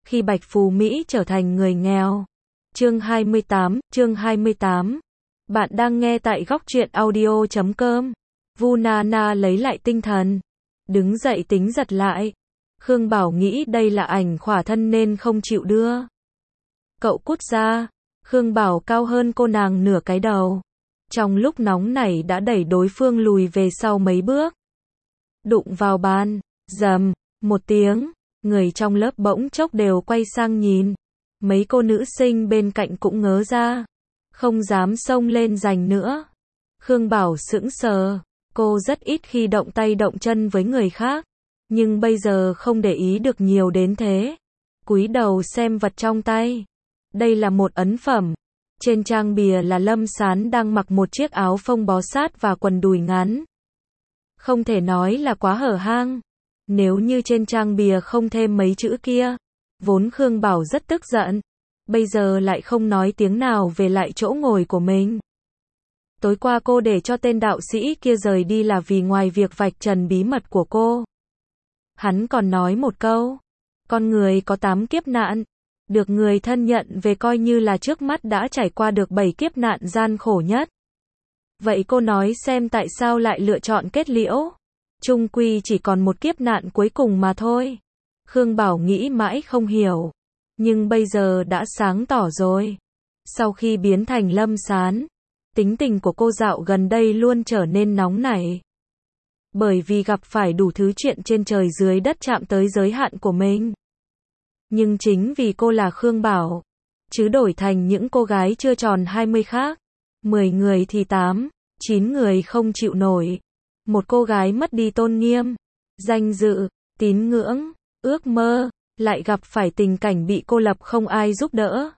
khi Bạch Phú Mỹ trở thành người nghèo. Chương 28. Bạn đang nghe tại góc truyện audio.com. Vu Nana lấy lại tinh thần, đứng dậy tính giật lại. Khương Bảo nghĩ đây là ảnh khỏa thân nên không chịu đưa. Cậu cút ra. Khương Bảo cao hơn cô nàng nửa cái đầu. Trong lúc nóng nảy đã đẩy đối phương lùi về sau mấy bước. Đụng vào bàn, rầm, một tiếng, người trong lớp bỗng chốc đều quay sang nhìn. Mấy cô nữ sinh bên cạnh cũng ngớ ra, không dám xông lên giành nữa. Khương Bảo sững sờ, cô rất ít khi động tay động chân với người khác, nhưng bây giờ không để ý được nhiều đến thế. Cúi đầu xem vật trong tay. Đây là một ấn phẩm. Trên trang bìa là Lâm Sán đang mặc một chiếc áo phông bó sát và quần đùi ngắn. Không thể nói là quá hở hang. Nếu như trên trang bìa không thêm mấy chữ kia, vốn Khương Bảo rất tức giận, bây giờ lại không nói tiếng nào về lại chỗ ngồi của mình. Tối qua cô để cho tên đạo sĩ kia rời đi là vì ngoài việc vạch trần bí mật của cô. Hắn còn nói một câu, con người có 8 kiếp nạn, được người thân nhận về coi như là trước mắt đã trải qua được 7 kiếp nạn gian khổ nhất. Vậy cô nói xem tại sao lại lựa chọn kết liễu? Chung quy chỉ còn một kiếp nạn cuối cùng mà thôi. Khương Bảo nghĩ mãi không hiểu, nhưng bây giờ đã sáng tỏ rồi. Sau khi biến thành Lâm Sán, tính tình của cô dạo gần đây luôn trở nên nóng nảy. Bởi vì gặp phải đủ thứ chuyện trên trời dưới đất chạm tới giới hạn của mình. Nhưng chính vì cô là Khương Bảo, chứ đổi thành những cô gái chưa tròn 20 khác, 10 người thì 8, 9 người không chịu nổi. Một cô gái mất đi tôn nghiêm, danh dự, tín ngưỡng, ước mơ, lại gặp phải tình cảnh bị cô lập không ai giúp đỡ.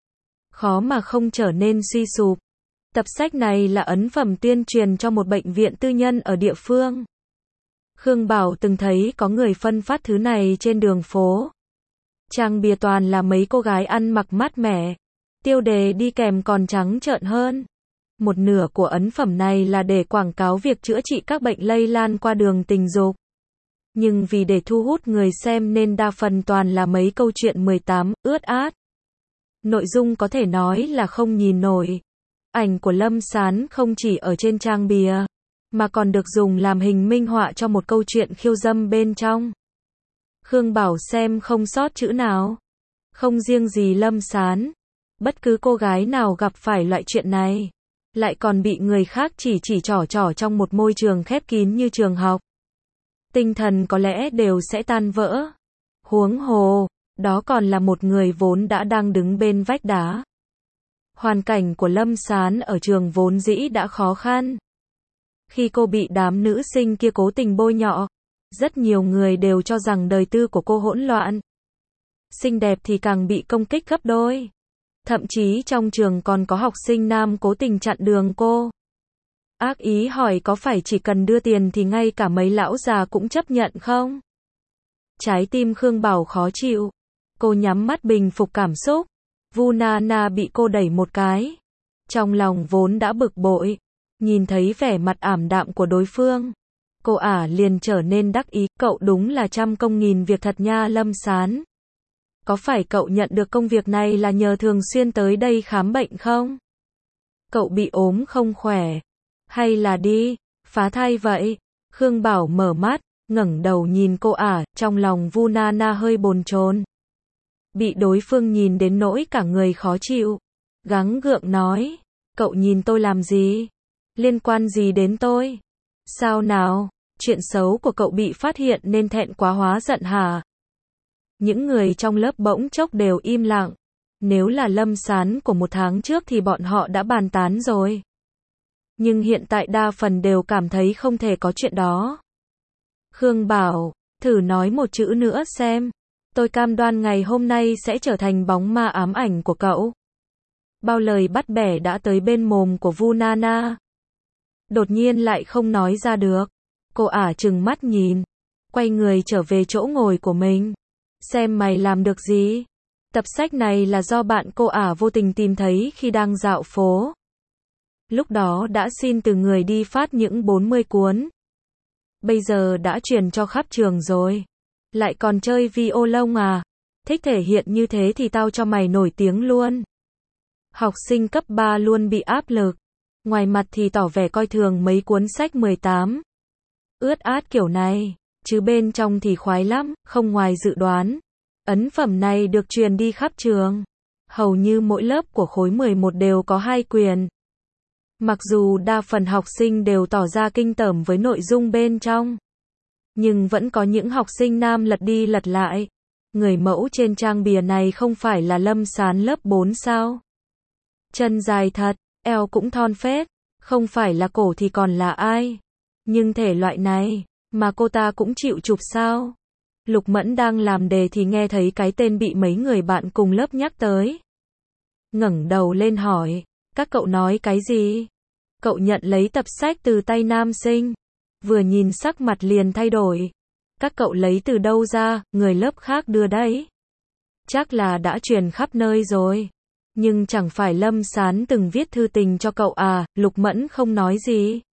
Khó mà không trở nên suy sụp. Tập sách này là ấn phẩm tuyên truyền cho một bệnh viện tư nhân ở địa phương. Khương Bảo từng thấy có người phân phát thứ này trên đường phố. Trang bìa toàn là mấy cô gái ăn mặc mát mẻ. Tiêu đề đi kèm còn trắng trợn hơn. Một nửa của ấn phẩm này là để quảng cáo việc chữa trị các bệnh lây lan qua đường tình dục. Nhưng vì để thu hút người xem nên đa phần toàn là mấy câu chuyện 18, ướt át. Nội dung có thể nói là không nhìn nổi. Ảnh của Lâm Sán không chỉ ở trên trang bìa, mà còn được dùng làm hình minh họa cho một câu chuyện khiêu dâm bên trong. Khương Bảo xem không sót chữ nào. Không riêng gì Lâm Sán, bất cứ cô gái nào gặp phải loại chuyện này, lại còn bị người khác chỉ trỏ trong một môi trường khép kín như trường học. Tinh thần có lẽ đều sẽ tan vỡ. Huống hồ, đó còn là một người vốn đã đang đứng bên vách đá. Hoàn cảnh của Lâm Sán ở trường vốn dĩ đã khó khăn. Khi cô bị đám nữ sinh kia cố tình bôi nhọ, rất nhiều người đều cho rằng đời tư của cô hỗn loạn. Xinh đẹp thì càng bị công kích gấp đôi. Thậm chí trong trường còn có học sinh nam cố tình chặn đường cô. Ác ý hỏi có phải chỉ cần đưa tiền thì ngay cả mấy lão già cũng chấp nhận không? Trái tim Khương Bảo khó chịu. Cô nhắm mắt bình phục cảm xúc. Vu Nana bị cô đẩy một cái. Trong lòng vốn đã bực bội, nhìn thấy vẻ mặt ảm đạm của đối phương, cô liền trở nên đắc ý. Cậu đúng là trăm công nghìn việc thật nha Lâm Sán. Có phải cậu nhận được công việc này là nhờ thường xuyên tới đây khám bệnh không? Cậu bị ốm không khỏe? Hay là đi phá thai vậy? Khương Bảo mở mắt, ngẩng đầu nhìn cô trong lòng Vu Nana hơi bồn chồn. Bị đối phương nhìn đến nỗi cả người khó chịu. Gắng gượng nói, cậu nhìn tôi làm gì? Liên quan gì đến tôi? Sao nào, chuyện xấu của cậu bị phát hiện nên thẹn quá hóa giận hả? Những người trong lớp bỗng chốc đều im lặng. Nếu là Lâm Sán của một tháng trước thì bọn họ đã bàn tán rồi. Nhưng hiện tại đa phần đều cảm thấy không thể có chuyện đó. Khương Bảo, thử nói một chữ nữa xem. Tôi cam đoan ngày hôm nay sẽ trở thành bóng ma ám ảnh của cậu. Bao lời bắt bẻ đã tới bên mồm của Vu Nana. Đột nhiên lại không nói ra được. Cô trừng mắt nhìn, quay người trở về chỗ ngồi của mình. Xem mày làm được gì? Tập sách này là do bạn cô vô tình tìm thấy khi đang dạo phố. Lúc đó đã xin từ người đi phát những 40 cuốn. Bây giờ đã truyền cho khắp trường rồi. Lại còn chơi violon Thích thể hiện như thế thì tao cho mày nổi tiếng luôn. Học sinh cấp 3 luôn bị áp lực. Ngoài mặt thì tỏ vẻ coi thường mấy cuốn sách 18. Ướt át kiểu này, chứ bên trong thì khoái lắm, không ngoài dự đoán. Ấn phẩm này được truyền đi khắp trường. Hầu như mỗi lớp của khối 11 đều có 2 quyển. Mặc dù đa phần học sinh đều tỏ ra kinh tởm với nội dung bên trong, nhưng vẫn có những học sinh nam lật đi lật lại. Người mẫu trên trang bìa này không phải là Lâm Sán lớp 4 sao? Chân dài thật, eo cũng thon phết, không phải là cổ thì còn là ai? Nhưng thể loại này, mà cô ta cũng chịu chụp sao? Lục Mẫn đang làm đề thì nghe thấy cái tên bị mấy người bạn cùng lớp nhắc tới. Ngẩng đầu lên hỏi, các cậu nói cái gì? Cậu nhận lấy tập sách từ tay nam sinh, vừa nhìn sắc mặt liền thay đổi. Các cậu lấy từ đâu ra, người lớp khác đưa đấy. Chắc là đã truyền khắp nơi rồi. Nhưng chẳng phải Lâm Sán từng viết thư tình cho cậu à? Lục Mẫn không nói gì.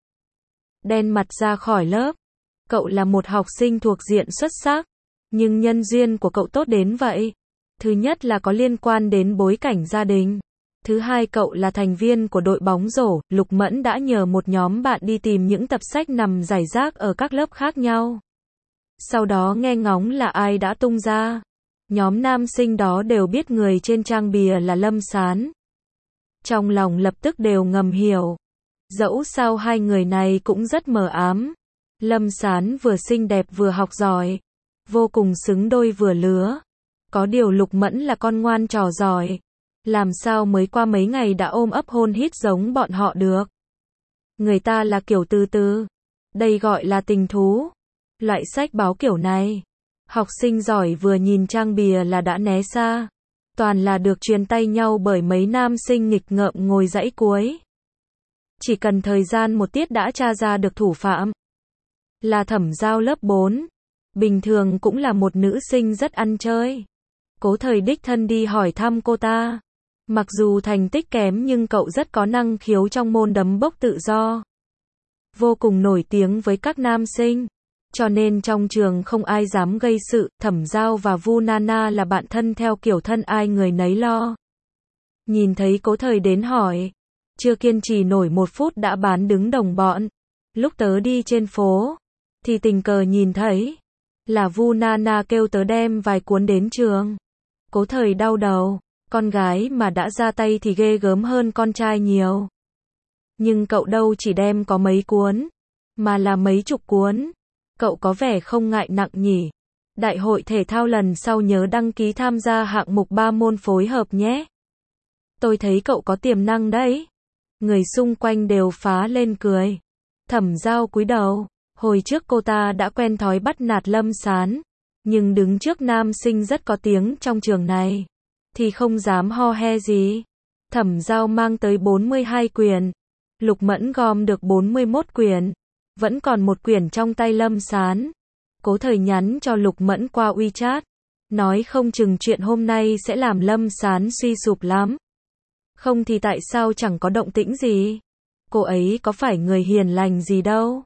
Đen mặt ra khỏi lớp. Cậu là một học sinh thuộc diện xuất sắc, nhưng nhân duyên của cậu tốt đến vậy. Thứ nhất là có liên quan đến bối cảnh gia đình. Thứ hai, cậu là thành viên của đội bóng rổ. Lục Mẫn đã nhờ một nhóm bạn đi tìm những tập sách nằm rải rác ở các lớp khác nhau. Sau đó nghe ngóng là ai đã tung ra. Nhóm nam sinh đó đều biết người trên trang bìa là Lâm Sán. Trong lòng lập tức đều ngầm hiểu. Dẫu sao hai người này cũng rất mờ ám. Lâm Sán vừa xinh đẹp vừa học giỏi, vô cùng xứng đôi vừa lứa. Có điều Lục Mẫn là con ngoan trò giỏi. Làm sao mới qua mấy ngày đã ôm ấp hôn hít giống bọn họ được. Người ta là kiểu từ từ. Đây gọi là tình thú. Loại sách báo kiểu này, học sinh giỏi vừa nhìn trang bìa là đã né xa. Toàn là được truyền tay nhau bởi mấy nam sinh nghịch ngợm ngồi dãy cuối. Chỉ cần thời gian một tiết đã tra ra được thủ phạm. Là Thẩm Giao lớp 4. Bình thường cũng là một nữ sinh rất ăn chơi. Cố Thời đích thân đi hỏi thăm cô ta. Mặc dù thành tích kém nhưng cậu rất có năng khiếu trong môn đấm bốc tự do. Vô cùng nổi tiếng với các nam sinh. Cho nên trong trường không ai dám gây sự. Thẩm Giao và Vu Nana là bạn thân theo kiểu thân ai người nấy lo. Nhìn thấy Cố Thời đến hỏi, chưa kiên trì nổi 1 phút đã bán đứng đồng bọn. Lúc tớ đi trên phố, thì tình cờ nhìn thấy là Vu Nana kêu tớ đem vài cuốn đến trường. Cố Thời đau đầu, con gái mà đã ra tay thì ghê gớm hơn con trai nhiều. Nhưng cậu đâu chỉ đem có mấy cuốn, mà là mấy chục cuốn. Cậu có vẻ không ngại nặng nhỉ. Đại hội thể thao lần sau nhớ đăng ký tham gia hạng mục 3 môn phối hợp nhé. Tôi thấy cậu có tiềm năng đấy. Người xung quanh đều phá lên cười. Thẩm Giao cúi đầu. Hồi trước cô ta đã quen thói bắt nạt Lâm Sán, nhưng đứng trước nam sinh rất có tiếng trong trường này, thì không dám ho he gì. Thẩm Giao mang tới 42 quyển. Lục Mẫn gom được 41 quyển. Vẫn còn 1 quyển trong tay Lâm Sán. Cố Thời nhắn cho Lục Mẫn qua WeChat. Nói không chừng chuyện hôm nay sẽ làm Lâm Sán suy sụp lắm. Không thì tại sao chẳng có động tĩnh gì? Cô ấy có phải người hiền lành gì đâu.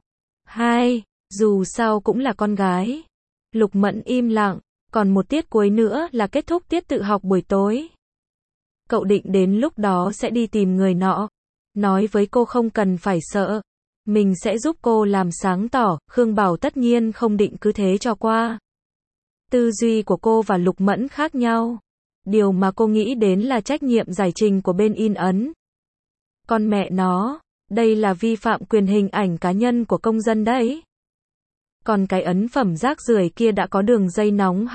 Dù sao cũng là con gái. Lục Mẫn im lặng. Còn 1 tiết cuối nữa là kết thúc tiết tự học buổi tối. Cậu định đến lúc đó sẽ đi tìm người nọ. Nói với cô không cần phải sợ. Mình sẽ giúp cô làm sáng tỏ. Khương Bảo tất nhiên không định cứ thế cho qua. Tư duy của cô và Lục Mẫn khác nhau. Điều mà cô nghĩ đến là trách nhiệm giải trình của bên in ấn. Con mẹ nó, đây là vi phạm quyền hình ảnh cá nhân của công dân đấy. Còn cái ấn phẩm rác rưởi kia đã có đường dây nóng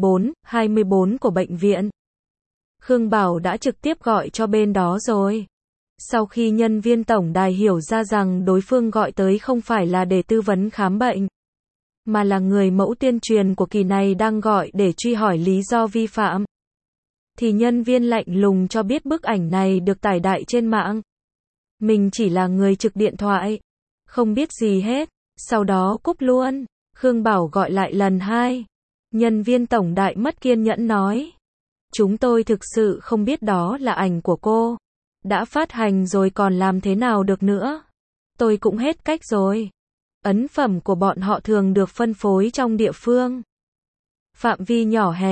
24 của bệnh viện. Khương Bảo đã trực tiếp gọi cho bên đó rồi. Sau khi nhân viên tổng đài hiểu ra rằng đối phương gọi tới không phải là để tư vấn khám bệnh, mà là người mẫu tuyên truyền của kỳ này đang gọi để truy hỏi lý do vi phạm, thì nhân viên lạnh lùng cho biết bức ảnh này được tải đại trên mạng. Mình chỉ là người trực điện thoại, không biết gì hết, sau đó cúp luôn. Khương Bảo gọi lại lần 2. Nhân viên tổng đài mất kiên nhẫn nói, chúng tôi thực sự không biết đó là ảnh của cô. Đã phát hành rồi còn làm thế nào được nữa. Tôi cũng hết cách rồi. Ấn phẩm của bọn họ thường được phân phối trong địa phương. Phạm vi nhỏ hẹp,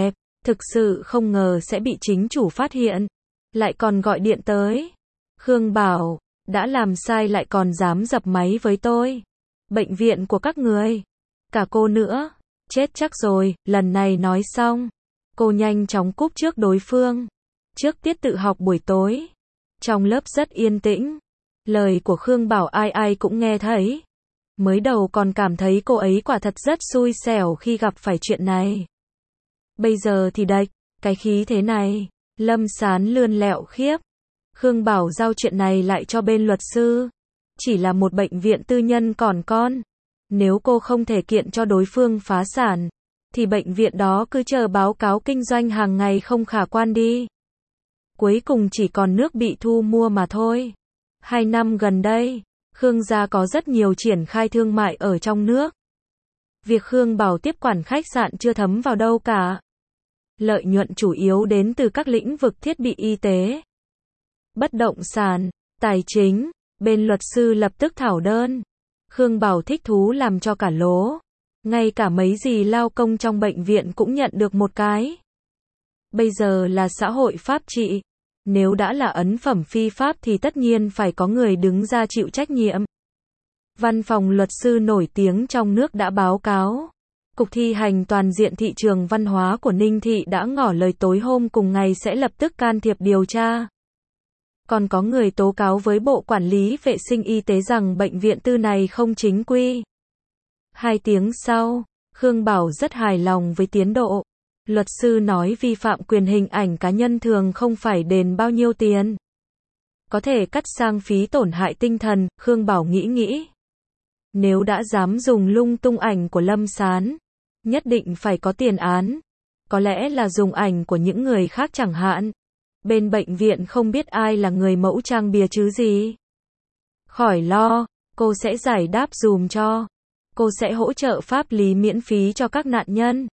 Thực sự không ngờ sẽ bị chính chủ phát hiện. Lại còn gọi điện tới. Khương Bảo, đã làm sai lại còn dám dập máy với tôi. Bệnh viện của các người. Cả cô nữa. Chết chắc rồi, lần này nói xong. Cô nhanh chóng cúp trước đối phương. Trước tiết tự học buổi tối. Trong lớp rất yên tĩnh. Lời của Khương Bảo ai ai cũng nghe thấy. Mới đầu còn cảm thấy cô ấy quả thật rất xui xẻo khi gặp phải chuyện này. Bây giờ thì đạch, cái khí thế này. Lâm Sán lươn lẹo khiếp. Khương Bảo giao chuyện này lại cho bên luật sư. Chỉ là một bệnh viện tư nhân còn con. Nếu cô không thể kiện cho đối phương phá sản, thì bệnh viện đó cứ chờ báo cáo kinh doanh hàng ngày không khả quan đi. Cuối cùng chỉ còn nước bị thu mua mà thôi. 2 năm gần đây, Khương gia có rất nhiều triển khai thương mại ở trong nước. Việc Khương Bảo tiếp quản khách sạn chưa thấm vào đâu cả. Lợi nhuận chủ yếu đến từ các lĩnh vực thiết bị y tế, bất động sản, tài chính. Bên luật sư lập tức thảo đơn. Khương Bảo thích thú làm cho cả lố. Ngay cả mấy dì lao công trong bệnh viện cũng nhận được một cái. Bây giờ là xã hội pháp trị. Nếu đã là ấn phẩm phi pháp thì tất nhiên phải có người đứng ra chịu trách nhiệm. Văn phòng luật sư nổi tiếng trong nước đã báo cáo. Cục thi hành toàn diện thị trường văn hóa của Ninh Thị đã ngỏ lời tối hôm cùng ngày sẽ lập tức can thiệp điều tra. Còn có người tố cáo với Bộ Quản lý Vệ sinh Y tế rằng bệnh viện tư này không chính quy. 2 tiếng sau, Khương Bảo rất hài lòng với tiến độ. Luật sư nói vi phạm quyền hình ảnh cá nhân thường không phải đền bao nhiêu tiền. Có thể cắt sang phí tổn hại tinh thần. Khương Bảo nghĩ. Nếu đã dám dùng lung tung ảnh của Lâm Sán, nhất định phải có tiền án. Có lẽ là dùng ảnh của những người khác chẳng hạn. Bên bệnh viện không biết ai là người mẫu trang bìa chứ gì. Khỏi lo, cô sẽ giải đáp dùm cho. Cô sẽ hỗ trợ pháp lý miễn phí cho các nạn nhân.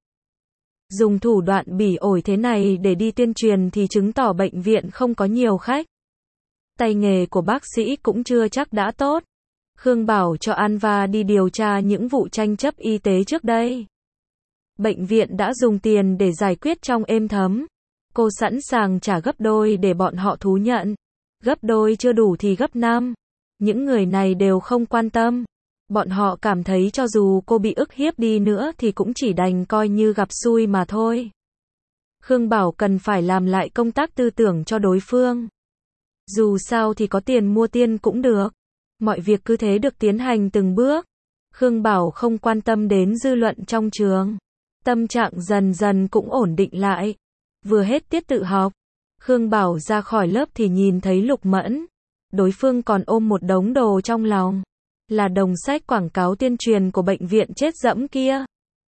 Dùng thủ đoạn bỉ ổi thế này để đi tuyên truyền thì chứng tỏ bệnh viện không có nhiều khách. Tay nghề của bác sĩ cũng chưa chắc đã tốt. Khương Bảo cho Anva đi điều tra những vụ tranh chấp y tế trước đây. Bệnh viện đã dùng tiền để giải quyết trong êm thấm. Cô sẵn sàng trả gấp đôi để bọn họ thú nhận. Gấp đôi chưa đủ thì gấp 5. Những người này đều không quan tâm. Bọn họ cảm thấy cho dù cô bị ức hiếp đi nữa thì cũng chỉ đành coi như gặp xui mà thôi. Khương Bảo cần phải làm lại công tác tư tưởng cho đối phương. Dù sao thì có tiền mua tiên cũng được. Mọi việc cứ thế được tiến hành từng bước. Khương Bảo không quan tâm đến dư luận trong trường. Tâm trạng dần dần cũng ổn định lại. Vừa hết tiết tự học, Khương Bảo ra khỏi lớp thì nhìn thấy Lục Mẫn. Đối phương còn ôm một đống đồ trong lòng. Là đồng sách quảng cáo tuyên truyền của bệnh viện chết dẫm kia.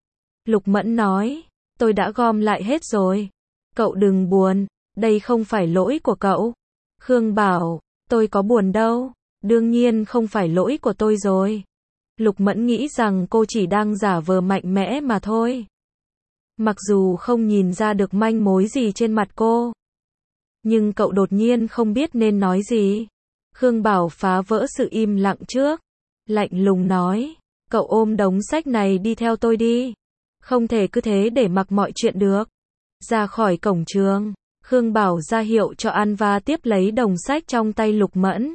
Lục Mẫn nói, tôi đã gom lại hết rồi. Cậu đừng buồn, đây không phải lỗi của cậu. Khương Bảo, tôi có buồn đâu. Đương nhiên không phải lỗi của tôi rồi. Lục Mẫn nghĩ rằng cô chỉ đang giả vờ mạnh mẽ mà thôi. Mặc dù không nhìn ra được manh mối gì trên mặt cô. Nhưng cậu đột nhiên không biết nên nói gì. Khương Bảo phá vỡ sự im lặng trước. Lạnh lùng nói, cậu ôm đống sách này đi theo tôi đi. Không thể cứ thế để mặc mọi chuyện được. Ra khỏi cổng trường, Khương Bảo ra hiệu cho Anva tiếp lấy đống sách trong tay Lục Mẫn.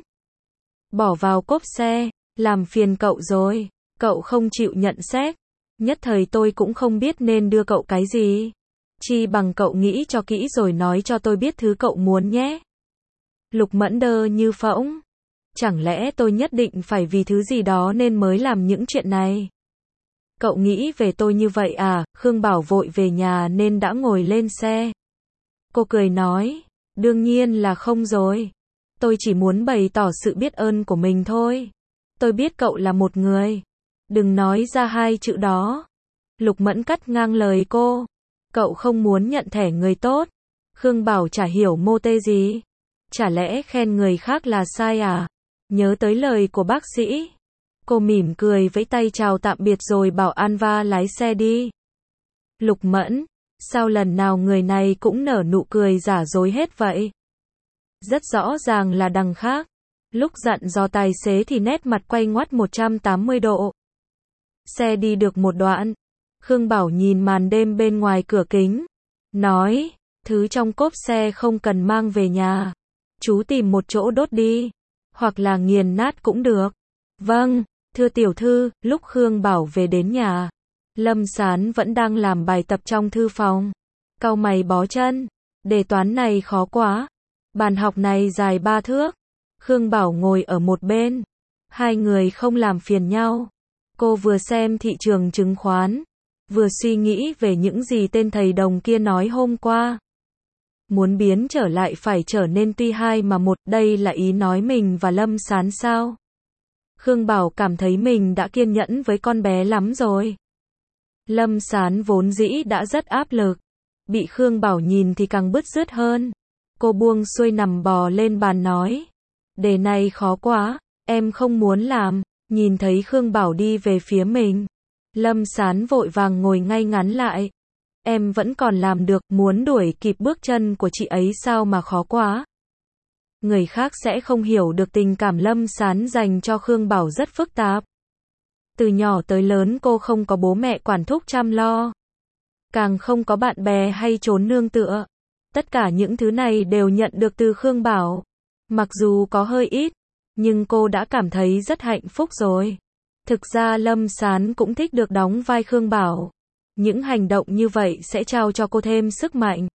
Bỏ vào cốp xe, làm phiền cậu rồi. Cậu không chịu nhận xét. Nhất thời tôi cũng không biết nên đưa cậu cái gì. Chi bằng cậu nghĩ cho kỹ rồi nói cho tôi biết thứ cậu muốn nhé. Lục Mẫn đơ như phỗng. Chẳng lẽ tôi nhất định phải vì thứ gì đó nên mới làm những chuyện này? Cậu nghĩ về tôi như vậy à? Khương Bảo vội về nhà nên đã ngồi lên xe. Cô cười nói, đương nhiên là không rồi. Tôi chỉ muốn bày tỏ sự biết ơn của mình thôi. Tôi biết cậu là một người. Đừng nói ra 2 chữ đó. Lục Mẫn cắt ngang lời cô. Cậu không muốn nhận thẻ người tốt. Khương Bảo chả hiểu mô tê gì. Chả lẽ khen người khác là sai à? Nhớ tới lời của bác sĩ. Cô mỉm cười vẫy tay chào tạm biệt rồi bảo Anva lái xe đi. Lục Mẫn, sao lần nào người này cũng nở nụ cười giả dối hết vậy? Rất rõ ràng là đằng khác. Lúc dặn dò tài xế thì nét mặt quay ngoắt 180 độ. Xe đi được một đoạn. Khương Bảo nhìn màn đêm bên ngoài cửa kính. nói, thứ trong cốp xe không cần mang về nhà. Chú tìm một chỗ đốt đi, hoặc là nghiền nát cũng được. Vâng, thưa tiểu thư. Lúc Khương Bảo về đến nhà, Lâm Sán vẫn đang làm bài tập trong thư phòng. Cau mày bó chân, đề toán này khó quá. Bàn học này dài 3 thước. Khương Bảo ngồi ở một bên. Hai người không làm phiền nhau. Cô vừa xem thị trường chứng khoán, vừa suy nghĩ về những gì tên thầy đồng kia nói hôm qua. Muốn biến trở lại phải trở nên tuy hai mà một, đây là ý nói mình và Lâm Sán sao? Khương Bảo cảm thấy mình đã kiên nhẫn với con bé lắm rồi. Lâm Sán vốn dĩ đã rất áp lực, bị Khương Bảo nhìn thì càng bứt rứt hơn. Cô buông xuôi nằm bò lên bàn nói, đề này khó quá, em không muốn làm. Nhìn thấy Khương Bảo đi về phía mình, Lâm Sán vội vàng ngồi ngay ngắn lại. Em vẫn còn làm được, muốn đuổi kịp bước chân của chị ấy sao mà khó quá. Người khác sẽ không hiểu được tình cảm Lâm Sán dành cho Khương Bảo rất phức tạp. Từ nhỏ tới lớn cô không có bố mẹ quản thúc chăm lo, càng không có bạn bè hay chốn nương tựa. Tất cả những thứ này đều nhận được từ Khương Bảo. Mặc dù có hơi ít, nhưng cô đã cảm thấy rất hạnh phúc rồi. Thực ra Lâm Sán cũng thích được đóng vai Khương Bảo. Những hành động như vậy sẽ trao cho cô thêm sức mạnh.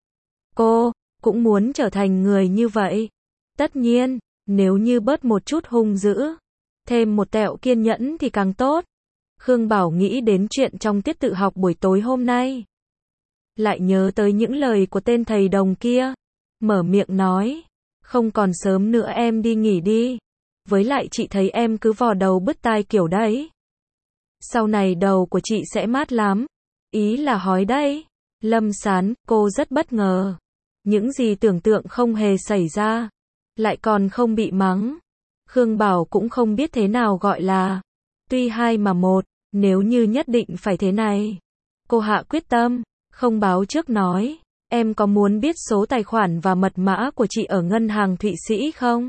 Cô cũng muốn trở thành người như vậy. Tất nhiên, nếu như bớt một chút hung dữ, thêm một tẹo kiên nhẫn thì càng tốt. Khương Bảo nghĩ đến chuyện trong tiết tự học buổi tối hôm nay. Lại nhớ tới những lời của tên thầy đồng kia. Mở miệng nói, không còn sớm nữa em đi nghỉ đi. Với lại chị thấy em cứ vò đầu bứt tai kiểu đấy. Sau này đầu của chị sẽ mát lắm. Ý là hói đấy. Lâm Sán, cô rất bất ngờ. Những gì tưởng tượng không hề xảy ra. Lại còn không bị mắng. Khương Bảo cũng không biết thế nào gọi là tuy hai mà một, nếu như nhất định phải thế này. Cô hạ quyết tâm, không báo trước nói, em có muốn biết số tài khoản và mật mã của chị ở ngân hàng Thụy Sĩ không?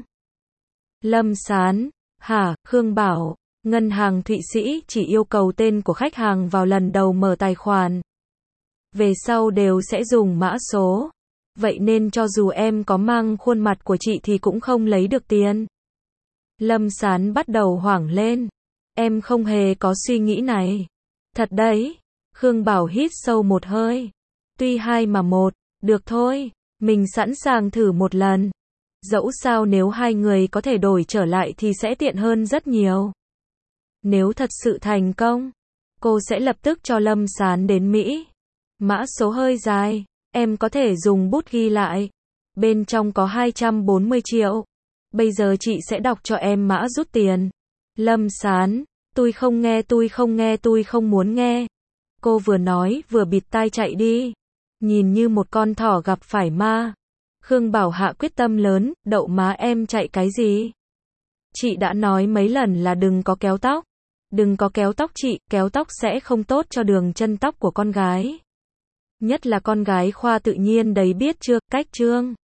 Lâm Sán, hả? Khương Bảo, ngân hàng Thụy Sĩ chỉ yêu cầu tên của khách hàng vào lần đầu mở tài khoản. Về sau đều sẽ dùng mã số. Vậy nên cho dù em có mang khuôn mặt của chị thì cũng không lấy được tiền. Lâm Sán bắt đầu hoảng lên. Em không hề có suy nghĩ này. Thật đấy. Khương Bảo hít sâu một hơi. Tuy hai mà một, được thôi, mình sẵn sàng thử một lần. Dẫu sao nếu hai người có thể đổi trở lại thì sẽ tiện hơn rất nhiều. Nếu thật sự thành công, cô sẽ lập tức cho Lâm Sán đến Mỹ. Mã số hơi dài, em có thể dùng bút ghi lại. Bên trong có 240 triệu. Bây giờ chị sẽ đọc cho em mã rút tiền. Lâm Sán, tôi không nghe, tôi không muốn nghe. Cô vừa nói vừa bịt tai chạy đi. Nhìn như một con thỏ gặp phải ma. Khương Bảo hạ quyết tâm lớn, đậu má em chạy cái gì? Chị đã nói mấy lần là đừng có kéo tóc. Đừng có kéo tóc chị, kéo tóc sẽ không tốt cho đường chân tóc của con gái. Nhất là con gái khoa tự nhiên đấy biết chưa, cách chương.